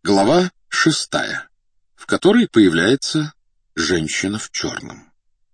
Глава 6, в которой появляется женщина в черном.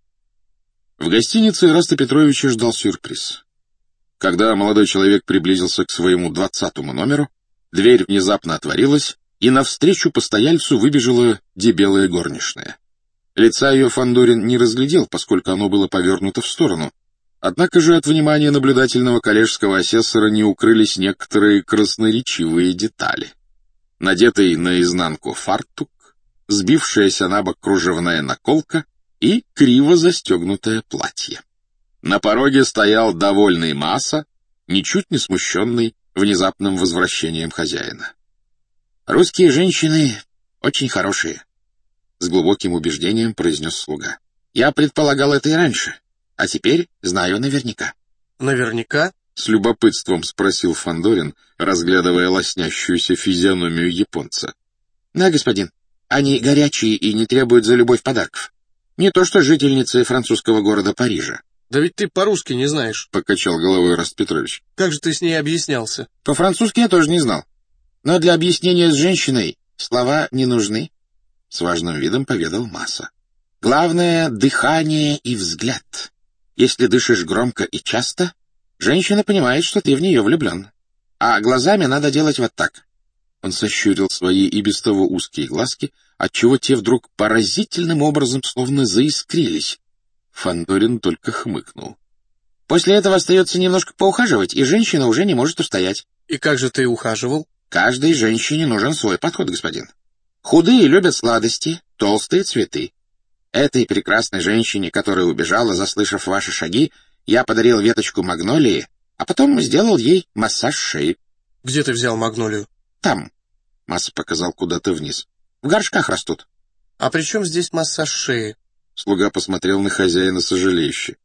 В гостинице Ираста Петровича ждал сюрприз. Когда молодой человек приблизился к своему 20-му номеру, дверь внезапно отворилась, и навстречу постояльцу выбежала дебелая горничная. Лица ее Фандорин не разглядел, поскольку оно было повернуто в сторону. Однако же от внимания наблюдательного коллежского асессора не укрылись некоторые красноречивые детали. Надетый наизнанку фартук, сбившаяся на бок кружевная наколка и криво застегнутое платье. На пороге стоял довольный Маса, ничуть не смущенный внезапным возвращением хозяина. «Русские женщины очень хорошие», — с глубоким убеждением произнес слуга. «Я предполагал это и раньше, а теперь знаю наверняка». «Наверняка?» — с любопытством спросил Фандорин, разглядывая лоснящуюся физиономию японца. «Да, господин, они горячие и не требуют за любовь подарков. Не то что жительницы французского города Парижа». «Да ведь ты по-русски не знаешь», — покачал головой Ираст Петрович. «Как же ты с ней объяснялся?» «По-французски я тоже не знал. Но для объяснения с женщиной слова не нужны», — с важным видом поведал Маса. «Главное — дыхание и взгляд. Если дышишь громко и часто, женщина понимает, что ты в нее влюблен. А глазами надо делать вот так». Он сощурил свои и без того узкие глазки, отчего те вдруг поразительным образом словно заискрились. Фандорин только хмыкнул. «После этого остается немножко поухаживать, и женщина уже не может устоять». «И как же ты ухаживал?» «Каждой женщине нужен свой подход, господин. Худые любят сладости, толстые — цветы. Этой прекрасной женщине, которая убежала, заслышав ваши шаги, я подарил веточку магнолии, а потом сделал ей массаж шеи». «Где ты взял магнолию?» «Там», — Маса показал куда-то вниз. «В горшках растут». «А при чем здесь массаж шеи?» Слуга посмотрел на хозяина сожалеюще.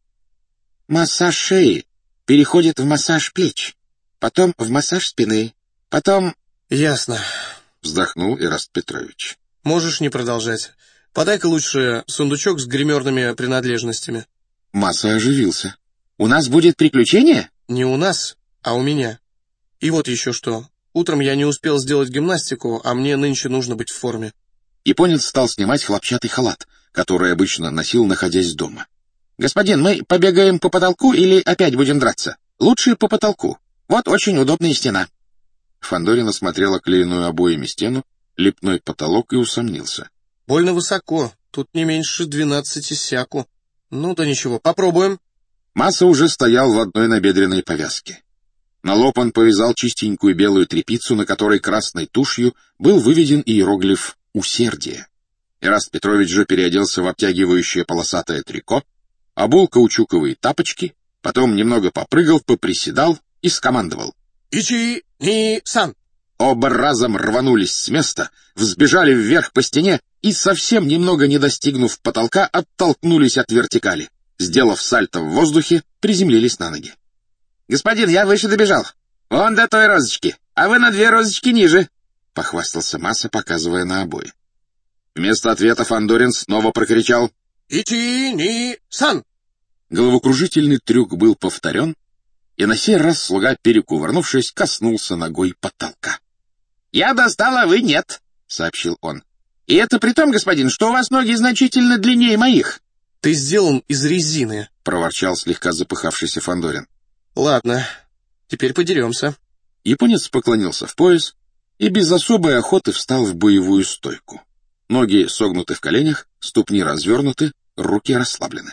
«Массаж шеи переходит в массаж плеч, потом в массаж спины, потом...» «Ясно», — вздохнул Ираст Петрович. «Можешь не продолжать. Подай-ка лучше сундучок с гримерными принадлежностями». Маса оживился. «У нас будет приключение?» «Не у нас, а у меня. И вот еще что. Утром я не успел сделать гимнастику, а мне нынче нужно быть в форме». Японец стал снимать хлопчатый халат, который обычно носил, находясь дома. «Господин, мы побегаем по потолку или опять будем драться? Лучше по потолку. Вот очень удобная стена». Фандорин осмотрел оклеенную обоями стену, лепной потолок и усомнился. «Больно высоко. Тут не меньше 12 сяку. Ну да ничего, попробуем». Маса уже стоял в одной набедренной повязке. На лоб он повязал чистенькую белую тряпицу, на которой красной тушью был выведен иероглиф «Усердие». Ираст Петрович же переоделся в обтягивающее полосатое трико, обул каучуковые тапочки, потом немного попрыгал, поприседал и скомандовал: «Ичи-ни-сан!». Оба разом рванулись с места, взбежали вверх по стене и, совсем немного не достигнув потолка, оттолкнулись от вертикали. Сделав сальто в воздухе, приземлились на ноги. «Господин, я выше добежал. Вон до той розочки, а вы на 2 розочки ниже», — похвастался Маса, показывая на обои. Вместо ответа Фандорин снова прокричал: «Ичи-ни-сан!». Головокружительный трюк был повторен, и на сей раз слуга, перекувырнувшись, коснулся ногой потолка. «Я достал, а вы нет», — сообщил он. «И это при том, господин, что у вас ноги значительно длиннее моих». «Ты сделан из резины», — проворчал слегка запыхавшийся Фандорин. «Ладно, теперь подеремся». Японец поклонился в пояс и без особой охоты встал в боевую стойку. Ноги согнуты в коленях, ступни развернуты, руки расслаблены.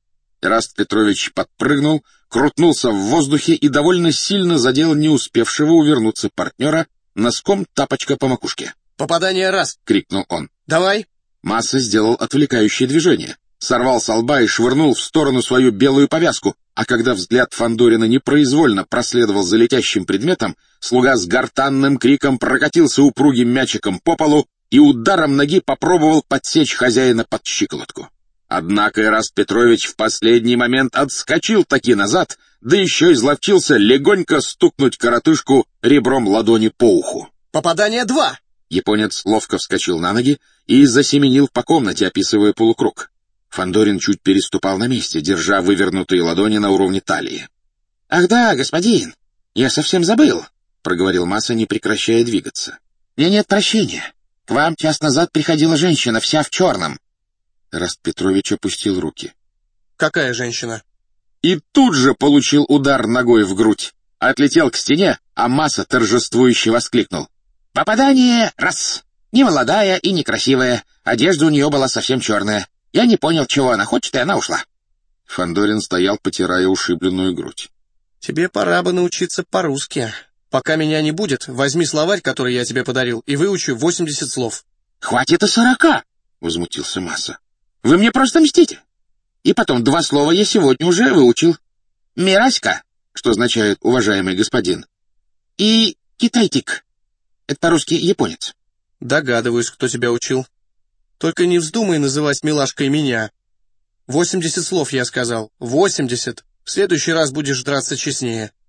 Ираст Петрович подпрыгнул, крутнулся в воздухе и довольно сильно задел не успевшего увернуться партнера носком тапочка по макушке. «Попадание раз!» — крикнул он. «Давай!» Маса сделал отвлекающее движение, сорвал со лба и швырнул в сторону свою белую повязку, а когда взгляд Фандорина непроизвольно проследовал за летящим предметом, слуга с гортанным криком прокатился упругим мячиком по полу и ударом ноги попробовал подсечь хозяина под щиколотку. Однако Ираст Петрович в последний момент отскочил таки назад, да еще изловчился легонько стукнуть коротышку ребром ладони по уху. «Попадание 2!» Японец ловко вскочил на ноги и засеменил по комнате, описывая полукруг. Фандорин чуть переступал на месте, держа вывернутые ладони на уровне талии. «Ах да, господин, я совсем забыл», — проговорил Маса, не прекращая двигаться. Мне нет прощения. К вам час назад приходила женщина, вся в черном. Эраст Петрович опустил руки. Какая женщина? И тут же получил удар ногой в грудь. Отлетел к стене, а Масса торжествующе воскликнул. «Попадание! Раз! Немолодая и некрасивая. Одежда у нее была совсем черная. Я не понял, чего она хочет, и она ушла». Фандорин стоял, потирая ушибленную грудь. «Тебе пора бы научиться по-русски. Пока меня не будет, возьми словарь, который я тебе подарил, и выучи 80 слов». «Хватит и 40!» — возмутился Масса. «Вы мне просто мстите. И потом 2 слова я сегодня уже выучил. Мираська, что означает «уважаемый господин», и китайтик. Это по-русски японец». «Догадываюсь, кто тебя учил. Только не вздумай называть милашкой меня. 80 слов, я сказал. 80. В следующий раз будешь драться честнее».